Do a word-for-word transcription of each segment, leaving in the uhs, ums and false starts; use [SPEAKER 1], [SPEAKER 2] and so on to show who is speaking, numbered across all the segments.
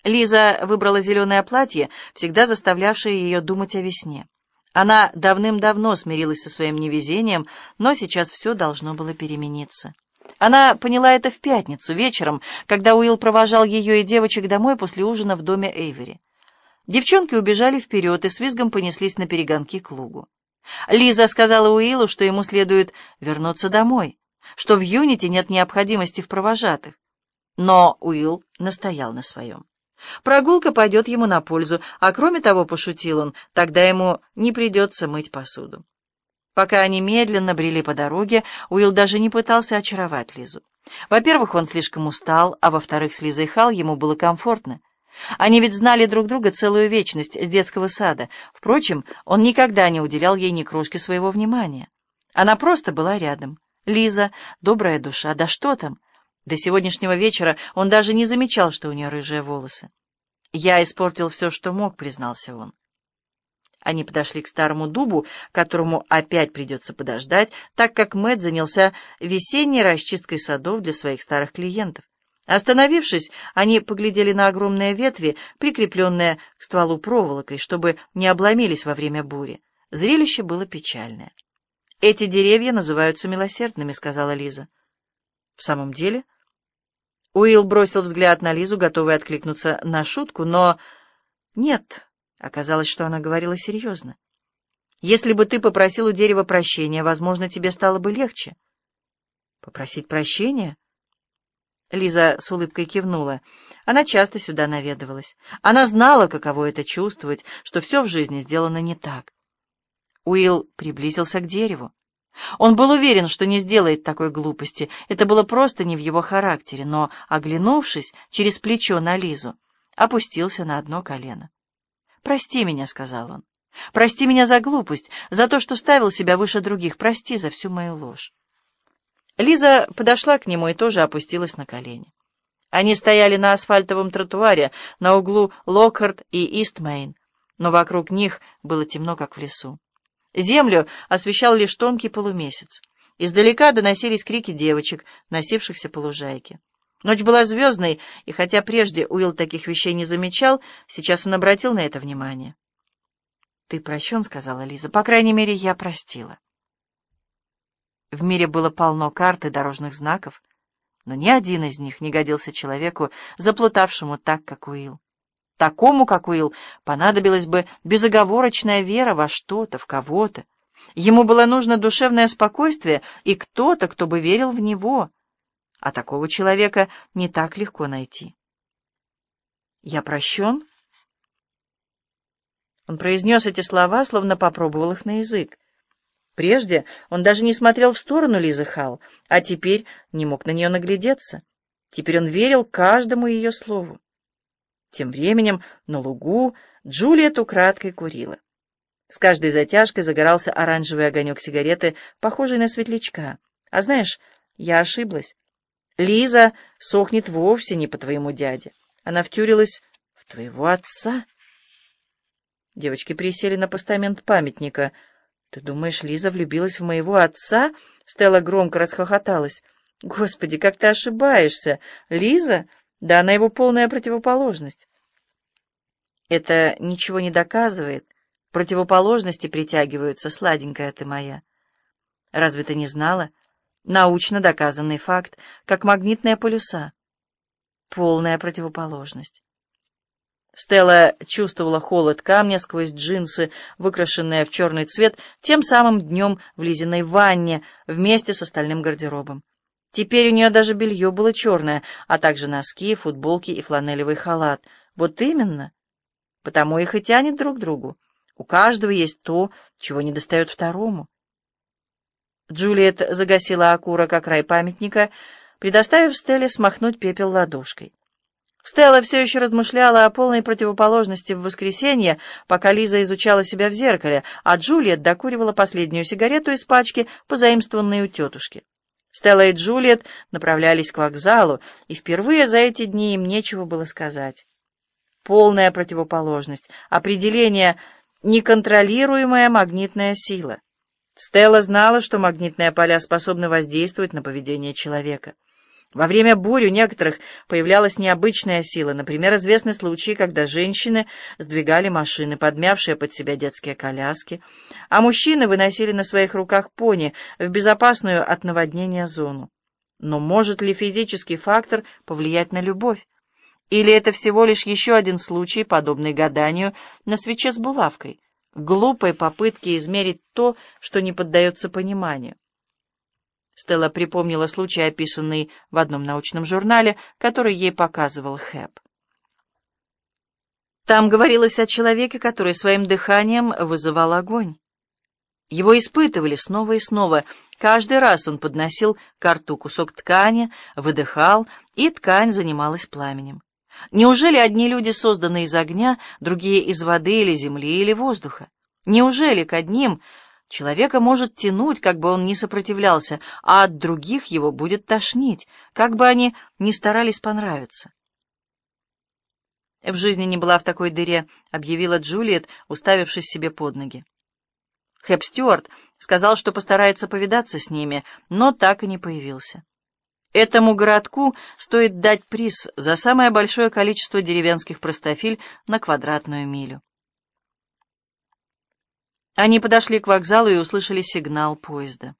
[SPEAKER 1] Лиза выбрала зеленое платье, всегда заставлявшее ее думать о весне. Она давным-давно смирилась со своим невезением, но сейчас все должно было перемениться. Она поняла это в пятницу вечером, когда Уилл провожал ее и девочек домой после ужина в доме Эйвери. Девчонки убежали вперед и с визгом понеслись на перегонки к лугу. Лиза сказала Уиллу, что ему следует вернуться домой, что в Юнити нет необходимости в провожатых. Но Уилл настоял на своем. Прогулка пойдет ему на пользу, а кроме того, пошутил он, тогда ему не придется мыть посуду. Пока они медленно брели по дороге, Уилл даже не пытался очаровать Лизу. Во-первых, он слишком устал, а во-вторых, с Лизой Халл ему было комфортно. Они ведь знали друг друга целую вечность с детского сада. Впрочем, он никогда не уделял ей ни крошки своего внимания. Она просто была рядом. Лиза, добрая душа, да что там? До сегодняшнего вечера он даже не замечал, что у нее рыжие волосы. «Я испортил все, что мог», — признался он. Они подошли к старому дубу, которому опять придется подождать, так как Мэтт занялся весенней расчисткой садов для своих старых клиентов. Остановившись, они поглядели на огромные ветви, прикрепленные к стволу проволокой, чтобы не обломились во время бури. Зрелище было печальное. «Эти деревья называются милосердными», — сказала Лиза. «В самом деле?» Уилл бросил взгляд на Лизу, готовый откликнуться на шутку, но... Нет, оказалось, что она говорила серьезно. «Если бы ты попросил у дерева прощения, возможно, тебе стало бы легче». «Попросить прощения?» Лиза с улыбкой кивнула. Она часто сюда наведывалась. Она знала, каково это чувствовать, что все в жизни сделано не так. Уилл приблизился к дереву. Он был уверен, что не сделает такой глупости. Это было просто не в его характере, но, оглянувшись через плечо на Лизу, опустился на одно колено. «Прости меня», — сказал он. «Прости меня за глупость, за то, что ставил себя выше других. Прости за всю мою ложь». Лиза подошла к нему и тоже опустилась на колени. Они стояли на асфальтовом тротуаре на углу Локхарт и Истмейн, но вокруг них было темно, как в лесу. Землю освещал лишь тонкий полумесяц. Издалека доносились крики девочек, носившихся по лужайке. Ночь была звездной, и хотя прежде Уилл таких вещей не замечал, сейчас он обратил на это внимание. «Ты прощен», — сказала Лиза. «По крайней мере, я простила». В мире было полно карт и дорожных знаков, но ни один из них не годился человеку, заплутавшему так, как Уилл. Такому, как Уилл, понадобилась бы безоговорочная вера во что-то, в кого-то. Ему было нужно душевное спокойствие и кто-то, кто бы верил в него. А такого человека не так легко найти. «Я прощен?» Он произнес эти слова, словно попробовал их на язык. Прежде он даже не смотрел в сторону Лизы Халл, а теперь не мог на нее наглядеться. Теперь он верил каждому ее слову. Тем временем на лугу Джулиет украдкой курила. С каждой затяжкой загорался оранжевый огонек сигареты, похожий на светлячка. А знаешь, я ошиблась. Лиза сохнет вовсе не по твоему дяде. Она втюрилась в твоего отца. Девочки присели на постамент памятника. «Ты думаешь, Лиза влюбилась в моего отца?» Стелла громко расхохоталась. «Господи, как ты ошибаешься! Лиза? Да она его полная противоположность». «Это ничего не доказывает. Противоположности притягиваются, сладенькая ты моя. Разве ты не знала? Научно доказанный факт, как магнитные полюса. Полная противоположность». Стелла чувствовала холод камня сквозь джинсы, выкрашенные в черный цвет, тем самым днем в Лизиной ванне вместе с остальным гардеробом. Теперь у нее даже белье было черное, а также носки, футболки и фланелевый халат. Вот именно. Потому их и тянет друг к другу. У каждого есть то, чего недостает второму. Джулиет загасила окурок о край памятника, предоставив Стелле смахнуть пепел ладошкой. Стелла все еще размышляла о полной противоположности в воскресенье, пока Лиза изучала себя в зеркале, а Джулиет докуривала последнюю сигарету из пачки, позаимствованной у тетушки. Стелла и Джулиет направлялись к вокзалу, и впервые за эти дни им нечего было сказать. Полная противоположность, определение «неконтролируемая магнитная сила». Стелла знала, что магнитные поля способны воздействовать на поведение человека. Во время бурь у некоторых появлялась необычная сила. Например, известны случаи, когда женщины сдвигали машины, подмявшие под себя детские коляски, а мужчины выносили на своих руках пони в безопасную от наводнения зону. Но может ли физический фактор повлиять на любовь? Или это всего лишь еще один случай, подобный гаданию на свече с булавкой, глупой попытки измерить то, что не поддается пониманию? Стелла припомнила случай, описанный в одном научном журнале, который ей показывал Хэп. Там говорилось о человеке, который своим дыханием вызывал огонь. Его испытывали снова и снова. Каждый раз он подносил к рту кусок ткани, выдыхал, и ткань занималась пламенем. Неужели одни люди созданы из огня, другие из воды или земли или воздуха? Неужели к одним человека может тянуть, как бы он ни сопротивлялся, а от других его будет тошнить, как бы они ни старались понравиться? «В жизни не была в такой дыре», — объявила Джульет, уставившись себе под ноги. Хэп Стюарт сказал, что постарается повидаться с ними, но так и не появился. Этому городку стоит дать приз за самое большое количество деревенских простофиль на квадратную милю. Они подошли к вокзалу и услышали сигнал поезда.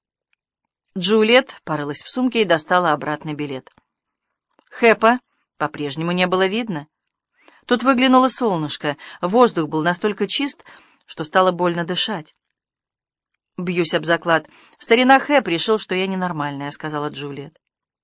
[SPEAKER 1] Джульет порылась в сумке и достала обратный билет. Хэпа по-прежнему не было видно. Тут выглянуло солнышко, воздух был настолько чист, что стало больно дышать. «Бьюсь об заклад. Старина Хэп решил, что я ненормальная», — сказала Джульет.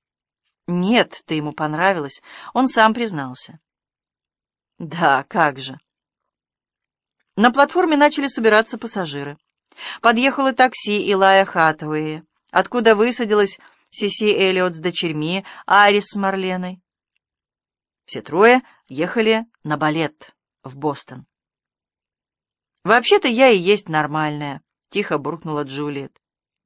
[SPEAKER 1] «Нет, ты ему понравилась. Он сам признался». «Да, как же». На платформе начали собираться пассажиры. Подъехало такси Илая Хатуэя, откуда высадилась Сиси Эллиот с дочерьми, Арис с Марленой. Все трое ехали на балет в Бостон. «Вообще-то я и есть нормальная», — тихо буркнула Джульет.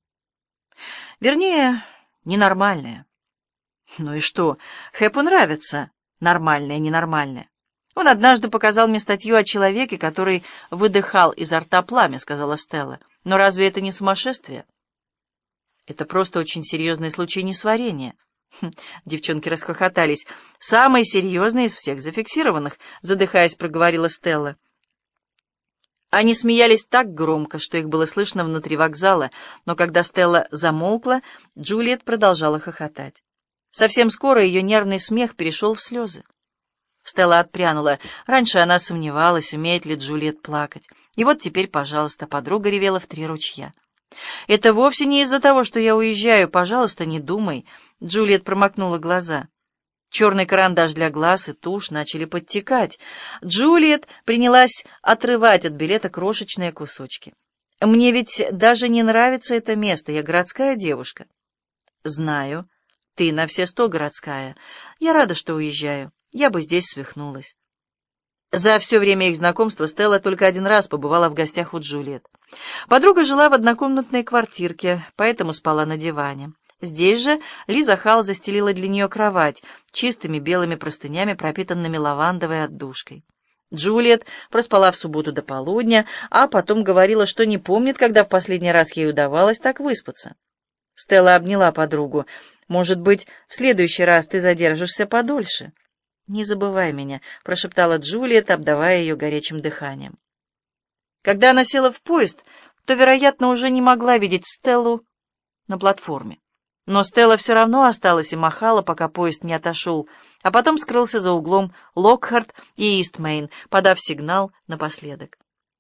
[SPEAKER 1] «Вернее, ненормальная». «Ну и что? Хэпу нравится нормальное, ненормальное. Он однажды показал мне статью о человеке, который выдыхал изо рта пламя», — сказала Стелла. «Но разве это не сумасшествие?» «Это просто очень серьезный случай несварения». Хм, девчонки расхохотались. «Самый серьезный из всех зафиксированных», — задыхаясь, проговорила Стелла. Они смеялись так громко, что их было слышно внутри вокзала, но когда Стелла замолкла, Джульет продолжала хохотать. Совсем скоро ее нервный смех перешел в слезы. Стелла отпрянула. Раньше она сомневалась, умеет ли Джульет плакать. И вот теперь, пожалуйста, подруга ревела в три ручья. «Это вовсе не из-за того, что я уезжаю. Пожалуйста, не думай». Джульет промокнула глаза. Черный карандаш для глаз и тушь начали подтекать. Джульет принялась отрывать от билета крошечные кусочки. «Мне ведь даже не нравится это место. Я городская девушка». «Знаю. Ты на все сто городская. Я рада, что уезжаю. Я бы здесь свихнулась». За все время их знакомства Стелла только один раз побывала в гостях у Джульет. Подруга жила в однокомнатной квартирке, поэтому спала на диване. Здесь же Лиза Халл застелила для нее кровать чистыми белыми простынями, пропитанными лавандовой отдушкой. Джульет проспала в субботу до полудня, а потом говорила, что не помнит, когда в последний раз ей удавалось так выспаться. Стелла обняла подругу. «Может быть, в следующий раз ты задержишься подольше?» «Не забывай меня», — прошептала Джульет, обдавая ее горячим дыханием. Когда она села в поезд, то, вероятно, уже не могла видеть Стеллу на платформе. Но Стелла все равно осталась и махала, пока поезд не отошел, а потом скрылся за углом Локхарт и Истмейн, подав сигнал напоследок.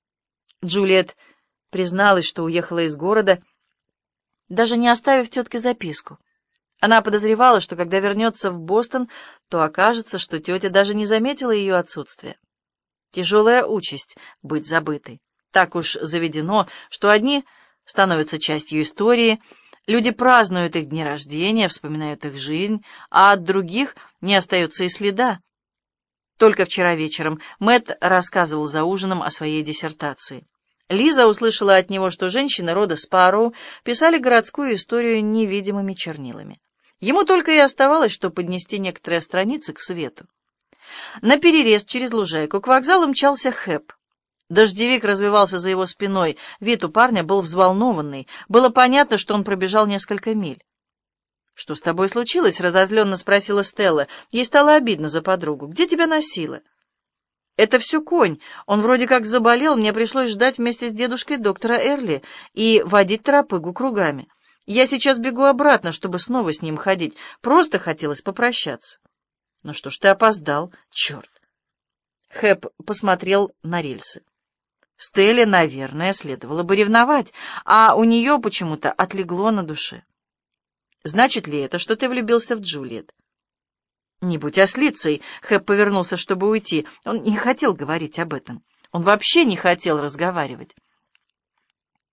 [SPEAKER 1] Джульет призналась, что уехала из города, даже не оставив тетке записку. Она подозревала, что когда вернется в Бостон, то окажется, что тетя даже не заметила ее отсутствия. Тяжелая участь — быть забытой. Так уж заведено, что одни становятся частью истории, люди празднуют их дни рождения, вспоминают их жизнь, а от других не остается и следа. Только вчера вечером Мэтт рассказывал за ужином о своей диссертации. Лиза услышала от него, что женщины рода Спарроу писали городскую историю невидимыми чернилами. Ему только и оставалось, что поднести некоторые страницы к свету. На перерез через лужайку к вокзалу мчался Хэп. Дождевик развивался за его спиной, вид у парня был взволнованный, было понятно, что он пробежал несколько миль. «Что с тобой случилось?» — разозленно спросила Стелла. Ей стало обидно за подругу. «Где тебя носило?» «Это все конь. Он вроде как заболел, мне пришлось ждать вместе с дедушкой доктора Эрли и водить торопыгу кругами. Я сейчас бегу обратно, чтобы снова с ним ходить. Просто хотелось попрощаться». «Ну что ж, ты опоздал. Черт!» Хэп посмотрел на рельсы. Стелле, наверное, следовало бы ревновать, а у нее почему-то отлегло на душе. «Значит ли это, что ты влюбился в Джульет?» «Не будь ослицей!» — Хэп повернулся, чтобы уйти. Он не хотел говорить об этом. Он вообще не хотел разговаривать.